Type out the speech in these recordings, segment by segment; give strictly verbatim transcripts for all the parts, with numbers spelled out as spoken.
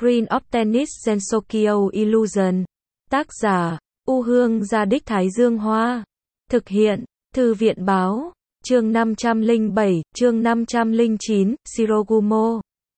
Green of Tennis Gensokyo Illusion. Tác giả, U Hương Gia Đích Thái Dương Hoa. Thực hiện, Thư viện Báo. Chương năm trăm lẻ bảy, chương năm trăm lẻ chín, Shirogumo.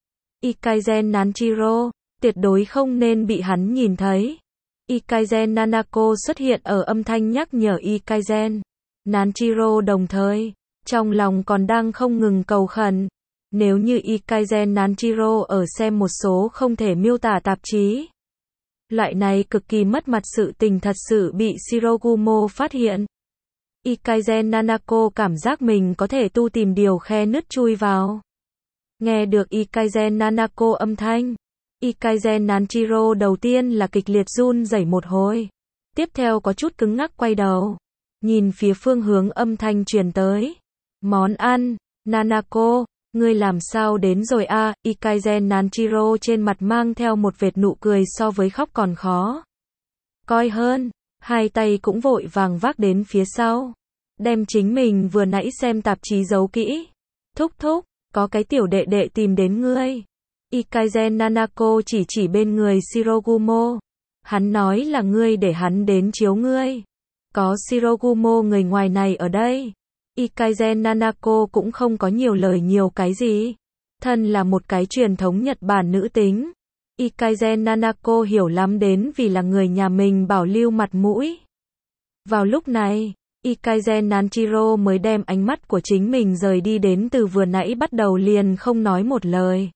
Ikaizen Nanjiro, tuyệt đối không nên bị hắn nhìn thấy. Ikaizen Nanako xuất hiện ở âm thanh nhắc nhở Ikaizen Nanjiro đồng thời, trong lòng còn đang không ngừng cầu khẩn. Nếu như Ikaizen Nanjiro ở xem một số không thể miêu tả tạp chí. Loại này cực kỳ mất mặt sự tình thật sự bị Shirogumo phát hiện. Ikaizen Nanako cảm giác mình có thể tu tìm điều khe nứt chui vào. Nghe được Ikaizen Nanako âm thanh, Ikaizen Nanjiro đầu tiên là kịch liệt run rẩy một hồi. Tiếp theo có chút cứng ngắc quay đầu. Nhìn phía phương hướng âm thanh truyền tới. Món ăn, Nanako, ngươi làm sao đến rồi a? À? Ikaizen Nanjiro trên mặt mang theo một vệt nụ cười so với khóc còn khó coi hơn. Hai tay cũng vội vàng vác đến phía sau. Đem chính mình vừa nãy xem tạp chí giấu kỹ. Thúc thúc, có cái tiểu đệ đệ tìm đến ngươi. Ikaizen Nanako chỉ chỉ bên người Shirogumo. Hắn nói là ngươi để hắn đến chiếu ngươi. Có Shirogumo người ngoài này ở đây. Ikaizen Nanako cũng không có nhiều lời nhiều cái gì. Thân là một cái truyền thống Nhật Bản nữ tính. Ikaizen Nanako hiểu lắm đến vì là người nhà mình bảo lưu mặt mũi. Vào lúc này, Ikaizen Nanjiro mới đem ánh mắt của chính mình rời đi đến từ vừa nãy bắt đầu liền không nói một lời.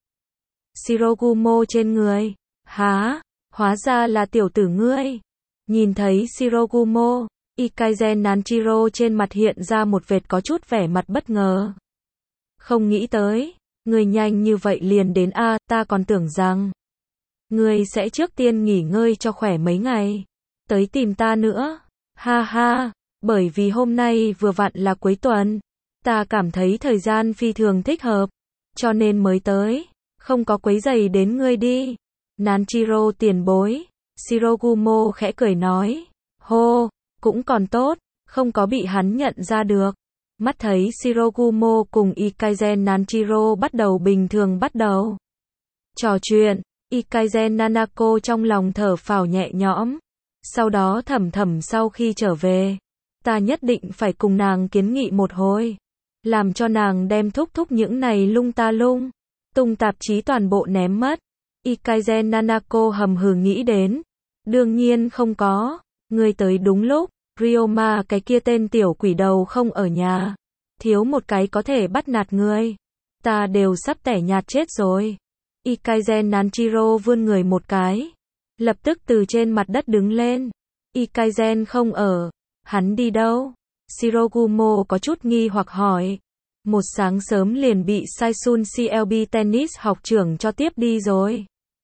Shirogumo trên người. Há, hóa ra là tiểu tử ngươi. Nhìn thấy Shirogumo, Ikaizen Nanjiro trên mặt hiện ra một vệt có chút vẻ mặt bất ngờ. Không nghĩ tới, ngươi nhanh như vậy liền đến a, à, ta còn tưởng rằng ngươi sẽ trước tiên nghỉ ngơi cho khỏe mấy ngày, tới tìm ta nữa. Ha ha, bởi vì hôm nay vừa vặn là cuối tuần, ta cảm thấy thời gian phi thường thích hợp, cho nên mới tới, không có quấy rầy đến ngươi đi. Nanjiro tiền bối, Shirogumo khẽ cười nói. Hô, cũng còn tốt, không có bị hắn nhận ra được. Mắt thấy Shirogumo cùng Ikaizen Nanjiro bắt đầu bình thường bắt đầu trò chuyện, Ikaizen Nanako trong lòng thở phào nhẹ nhõm. Sau đó thầm thầm sau khi trở về, ta nhất định phải cùng nàng kiến nghị một hồi, làm cho nàng đem thúc thúc những này lung ta lung tung tạp chí toàn bộ ném mất. Ikaizen Nanako hầm hừ nghĩ đến. Đương nhiên không có, ngươi tới đúng lúc, Ryoma cái kia tên tiểu quỷ đầu không ở nhà, thiếu một cái có thể bắt nạt ngươi, ta đều sắp tẻ nhạt chết rồi. Ikaizen Nanjiro vươn người một cái, lập tức từ trên mặt đất đứng lên. Ikaizen không ở, hắn đi đâu? Shirogumo có chút nghi hoặc hỏi. Một sáng sớm liền bị Saisun xê lờ bê tennis học trưởng cho tiếp đi rồi.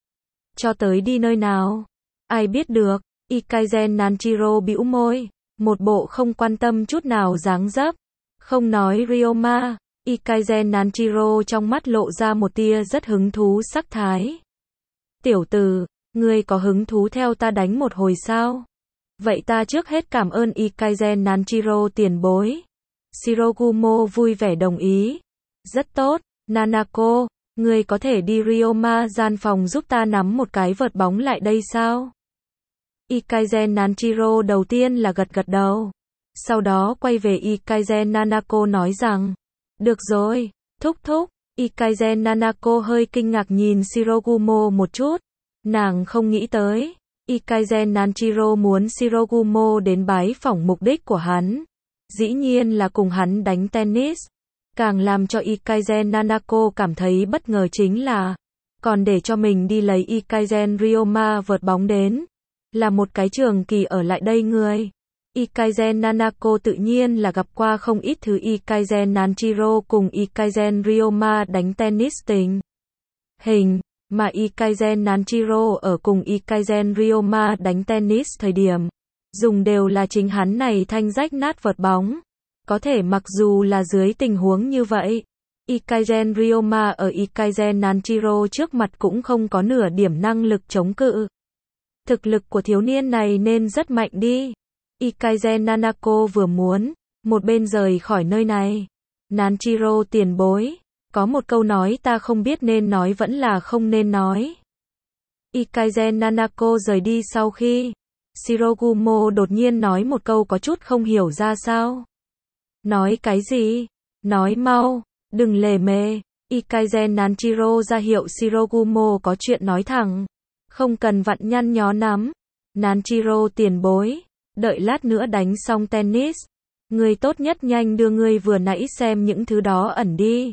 Cho tới đi nơi nào? Ai biết được? Ikaizen Nanjiro bĩu môi, một bộ không quan tâm chút nào dáng dấp. Không nói Ryoma, Ikaizen Nanjiro trong mắt lộ ra một tia rất hứng thú sắc thái. Tiểu tử, ngươi có hứng thú theo ta đánh một hồi sao? Vậy ta trước hết cảm ơn Ikaizen Nanjiro tiền bối. Shirogumo vui vẻ đồng ý. Rất tốt, Nanako, ngươi có thể đi Ryoma gian phòng giúp ta nắm một cái vợt bóng lại đây sao? Ikaizen Nanjiro đầu tiên là gật gật đầu. Sau đó quay về Ikaizen Nanako nói rằng, được rồi, thúc thúc. Ikaizen Nanako hơi kinh ngạc nhìn Shirogumo một chút. Nàng không nghĩ tới, Ikaizen Nanjiro muốn Shirogumo đến bái phỏng mục đích của hắn. Dĩ nhiên là cùng hắn đánh tennis. Càng làm cho Ikaizen Nanako cảm thấy bất ngờ chính là, còn để cho mình đi lấy Ikaizen Ryoma vợt bóng đến. Là một cái trường kỳ ở lại đây người. Ikaizen Nanako tự nhiên là gặp qua không ít thứ Ikaizen Nanjiro cùng Ikaizen Ryoma đánh tennis tình hình, mà Ikaizen Nanjiro ở cùng Ikaizen Ryoma đánh tennis thời điểm, dùng đều là chính hắn này thanh rách nát vợt bóng. Có thể mặc dù là dưới tình huống như vậy, Ikaizen Ryoma ở Ikaizen Nanjiro trước mặt cũng không có nửa điểm năng lực chống cự. Thực lực của thiếu niên này nên rất mạnh đi. Ikaizen Nanako vừa muốn, một bên rời khỏi nơi này. Nanjiro tiền bối, có một câu nói ta không biết nên nói vẫn là không nên nói. Ikaizen Nanako rời đi sau khi Shirogumo đột nhiên nói một câu có chút không hiểu ra sao. Nói cái gì? Nói mau, đừng lề mề. Ikaizen Nanjiro ra hiệu Shirogumo có chuyện nói thẳng. Không cần vặn nhăn nhó nắm. Nanjiro tiền bối, đợi lát nữa đánh xong tennis. Người tốt nhất nhanh đưa người vừa nãy xem những thứ đó ẩn đi.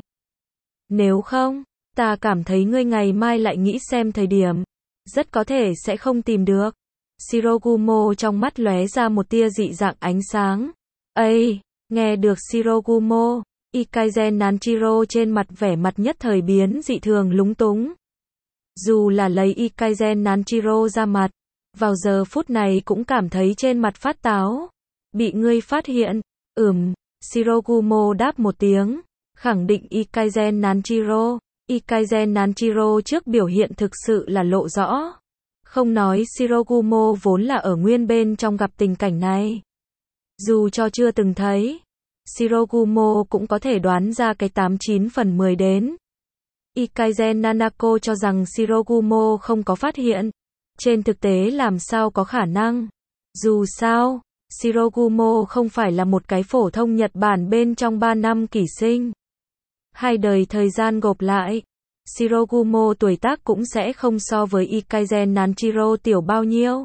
Nếu không, ta cảm thấy ngươi ngày mai lại nghĩ xem thời điểm. Rất có thể sẽ không tìm được. Shirogumo trong mắt lóe ra một tia dị dạng ánh sáng. Ây, nghe được Shirogumo, Ikaizen Nanjiro trên mặt vẻ mặt nhất thời biến dị thường lúng túng. Dù là lấy Ikaizen Nanjiro ra mặt, vào giờ phút này cũng cảm thấy trên mặt phát táo. Bị ngươi phát hiện, ừm, Shirogumo đáp một tiếng, khẳng định Ikaizen Nanjiro. Ikaizen Nanjiro trước biểu hiện thực sự là lộ rõ. Không nói Shirogumo vốn là ở nguyên bên trong gặp tình cảnh này. Dù cho chưa từng thấy, Shirogumo cũng có thể đoán ra cái tám chín phần mười đến. Ikaizen Nanako cho rằng Shirogumo không có phát hiện. Trên thực tế làm sao có khả năng. Dù sao, Shirogumo không phải là một cái phổ thông Nhật Bản bên trong ba năm kỷ sinh. Hai đời thời gian gộp lại, Shirogumo tuổi tác cũng sẽ không so với Ikaizen Nanjiro tiểu bao nhiêu.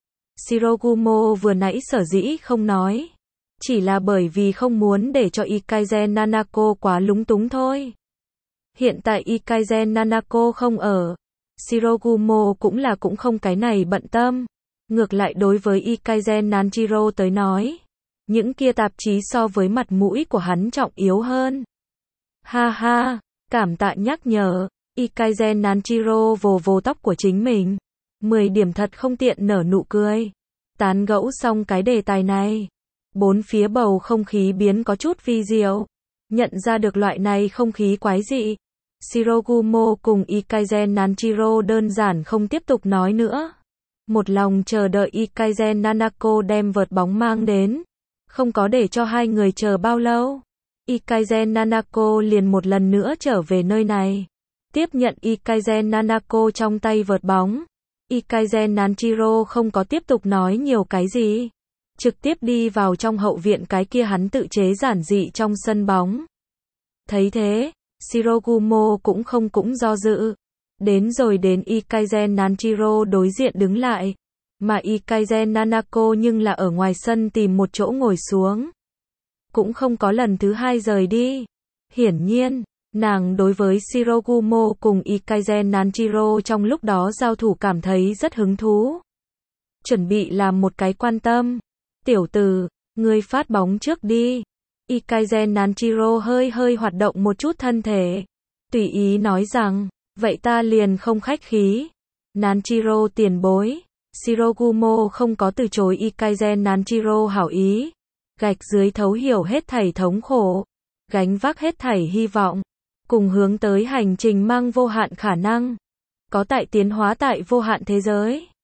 Shirogumo vừa nãy sở dĩ không nói, chỉ là bởi vì không muốn để cho Ikaizen Nanako quá lúng túng thôi. Hiện tại Ikaizen Nanako không ở, Shirogumo cũng là cũng không cái này bận tâm. Ngược lại đối với Ikaizen Nanjiro tới nói, những kia tạp chí so với mặt mũi của hắn trọng yếu hơn. Ha ha, cảm tạ nhắc nhở. Ikaizen Nanjiro vồ vồ tóc của chính mình. mười điểm thật không tiện nở nụ cười. Tán gẫu xong cái đề tài này, bốn phía bầu không khí biến có chút vi diệu. Nhận ra được loại này không khí quái dị, Shirogumo cùng Ikaizen Nanjiro đơn giản không tiếp tục nói nữa. Một lòng chờ đợi Ikaizen Nanako đem vợt bóng mang đến. Không có để cho hai người chờ bao lâu. Ikaizen Nanako liền một lần nữa trở về nơi này. Tiếp nhận Ikaizen Nanako trong tay vợt bóng. Ikaizen Nanjiro không có tiếp tục nói nhiều cái gì. Trực tiếp đi vào trong hậu viện cái kia hắn tự chế giản dị trong sân bóng. Thấy thế, Shirogumo cũng không cũng do dự. Đến rồi đến Ikaizen Nanjiro đối diện đứng lại. Mà Ikaizen Nanako nhưng là ở ngoài sân tìm một chỗ ngồi xuống. Cũng không có lần thứ hai rời đi. Hiển nhiên, nàng đối với Shirogumo cùng Ikaizen Nanjiro trong lúc đó giao thủ cảm thấy rất hứng thú. Chuẩn bị làm một cái quan tâm. Tiểu tử, ngươi phát bóng trước đi. Ikaizen Nanjiro hơi hơi hoạt động một chút thân thể. Tùy ý nói rằng, vậy ta liền không khách khí. Nanjiro tiền bối. Shirogumo không có từ chối Ikaizen Nanjiro hảo ý. Gạch dưới thấu hiểu hết thảy thống khổ. Gánh vác hết thảy hy vọng. Cùng hướng tới hành trình mang vô hạn khả năng. Có tại tiến hóa tại vô hạn thế giới.